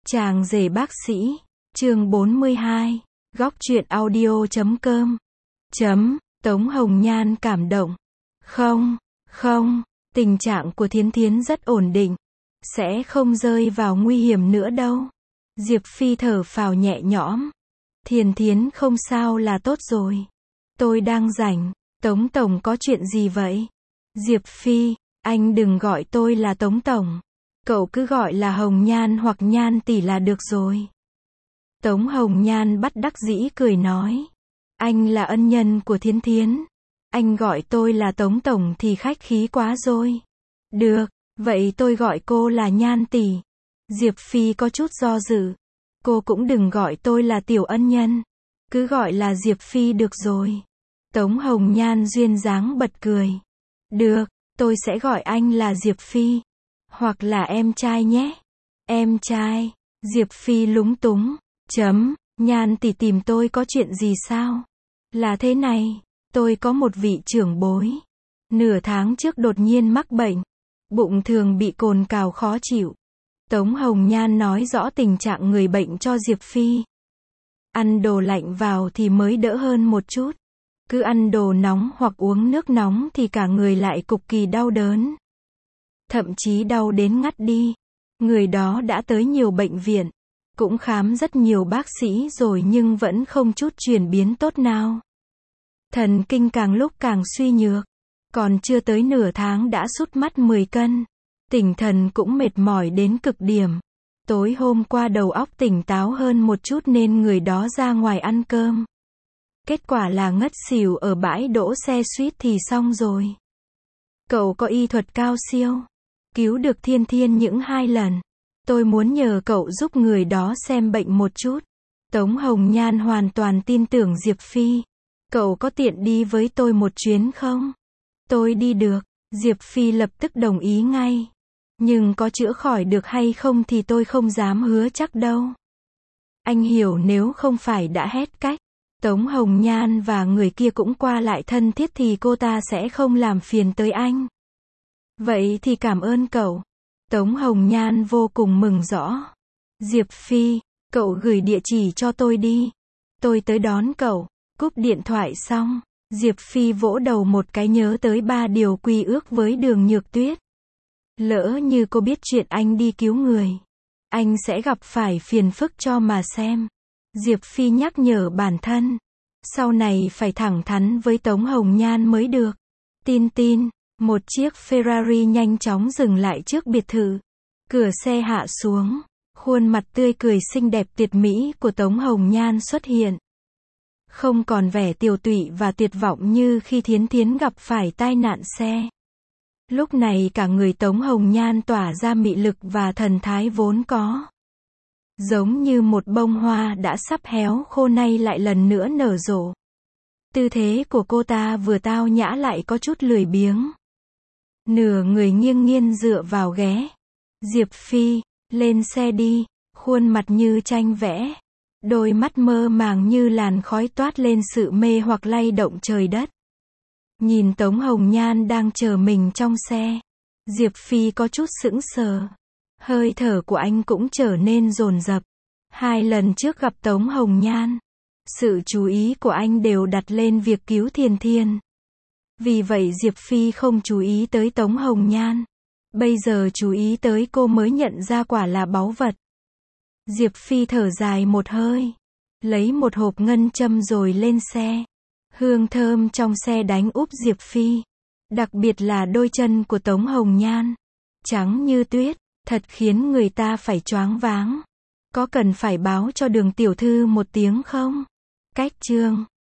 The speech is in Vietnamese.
Chàng rể bác sĩ, chương 42, góc truyện audio.com. Tống Hồng Nhan cảm động. Không, tình trạng của Thiến Thiến rất ổn định. Sẽ không rơi vào nguy hiểm nữa đâu. Diệp Phi thở phào nhẹ nhõm. Thiến Thiến không sao là tốt rồi. Tôi đang rảnh. Tống Tổng có chuyện gì vậy? Diệp Phi, anh đừng gọi tôi là Tống Tổng. Cậu cứ gọi là Hồng Nhan hoặc Nhan tỷ là được rồi. Tống Hồng Nhan bất đắc dĩ cười nói. Anh là ân nhân của Thiến Thiến. Anh gọi tôi là Tống Tổng thì khách khí quá rồi. Được, vậy tôi gọi cô là Nhan tỷ. Diệp Phi có chút do dự. Cô cũng đừng gọi tôi là tiểu ân nhân. Cứ gọi là Diệp Phi được rồi. Tống Hồng Nhan duyên dáng bật cười. Được, tôi sẽ gọi anh là Diệp Phi. Hoặc là em trai nhé. Em trai. Diệp Phi lúng túng. Nhan tỷ tìm tôi có chuyện gì sao? Là thế này, tôi có một vị trưởng bối. Nửa tháng trước đột nhiên mắc bệnh. Bụng thường bị cồn cào khó chịu. Tống Hồng Nhan nói rõ tình trạng người bệnh cho Diệp Phi. Ăn đồ lạnh vào thì mới đỡ hơn một chút. Cứ ăn đồ nóng hoặc uống nước nóng thì cả người lại cực kỳ đau đớn. Thậm chí đau đến ngất đi. Người đó đã tới nhiều bệnh viện. Cũng khám rất nhiều bác sĩ rồi nhưng vẫn không chút chuyển biến tốt nào. Thần kinh càng lúc càng suy nhược. Còn chưa tới nửa tháng đã sút mất 10 cân. Tinh thần cũng mệt mỏi đến cực điểm. Tối hôm qua đầu óc tỉnh táo hơn một chút nên người đó ra ngoài ăn cơm. Kết quả là ngất xỉu ở bãi đỗ xe suýt thì xong rồi. Cậu có y thuật cao siêu. Cứu được Thiên Thiên những 2 lần. Tôi muốn nhờ cậu giúp người đó xem bệnh một chút. Tống Hồng Nhan hoàn toàn tin tưởng Diệp Phi. Cậu có tiện đi với tôi một chuyến không? Tôi đi được. Diệp Phi lập tức đồng ý ngay. Nhưng có chữa khỏi được hay không thì tôi không dám hứa chắc đâu. Anh hiểu nếu không phải đã hết cách. Tống Hồng Nhan và người kia cũng qua lại thân thiết thì cô ta sẽ không làm phiền tới anh. Vậy thì cảm ơn cậu. Tống Hồng Nhan vô cùng mừng rõ. Diệp Phi, cậu gửi địa chỉ cho tôi đi. Tôi tới đón cậu. Cúp điện thoại xong, Diệp Phi vỗ đầu một cái nhớ tới 3 điều quy ước với Đường Nhược Tuyết. Lỡ như cô biết chuyện anh đi cứu người, anh sẽ gặp phải phiền phức cho mà xem. Diệp Phi nhắc nhở bản thân. Sau này phải thẳng thắn với Tống Hồng Nhan mới được. Tin. Một chiếc Ferrari nhanh chóng dừng lại trước biệt thự. Cửa xe hạ xuống. Khuôn mặt tươi cười xinh đẹp tuyệt mỹ của Tống Hồng Nhan xuất hiện. Không còn vẻ tiều tụy và tuyệt vọng như khi Thiến Thiến gặp phải tai nạn xe. Lúc này cả người Tống Hồng Nhan tỏa ra mị lực và thần thái vốn có. Giống như một bông hoa đã sắp héo khô nay lại lần nữa nở rộ. Tư thế của cô ta vừa tao nhã lại có chút lười biếng. Nửa người nghiêng nghiêng dựa vào ghế. Diệp Phi, lên xe đi, khuôn mặt như tranh vẽ. Đôi mắt mơ màng như làn khói toát lên sự mê hoặc lay động trời đất. Nhìn Tống Hồng Nhan đang chờ mình trong xe. Diệp Phi có chút sững sờ. Hơi thở của anh cũng trở nên dồn dập. 2 lần trước gặp Tống Hồng Nhan, sự chú ý của anh đều đặt lên việc cứu Thiên Thiên. Vì vậy Diệp Phi không chú ý tới Tống Hồng Nhan. Bây giờ chú ý tới cô mới nhận ra quả là báu vật. Diệp Phi thở dài một hơi. Lấy một hộp ngân châm rồi lên xe. Hương thơm trong xe đánh úp Diệp Phi. Đặc biệt là đôi chân của Tống Hồng Nhan. Trắng như tuyết, thật khiến người ta phải choáng váng. Có cần phải báo cho Đường tiểu thư một tiếng không? Cách chương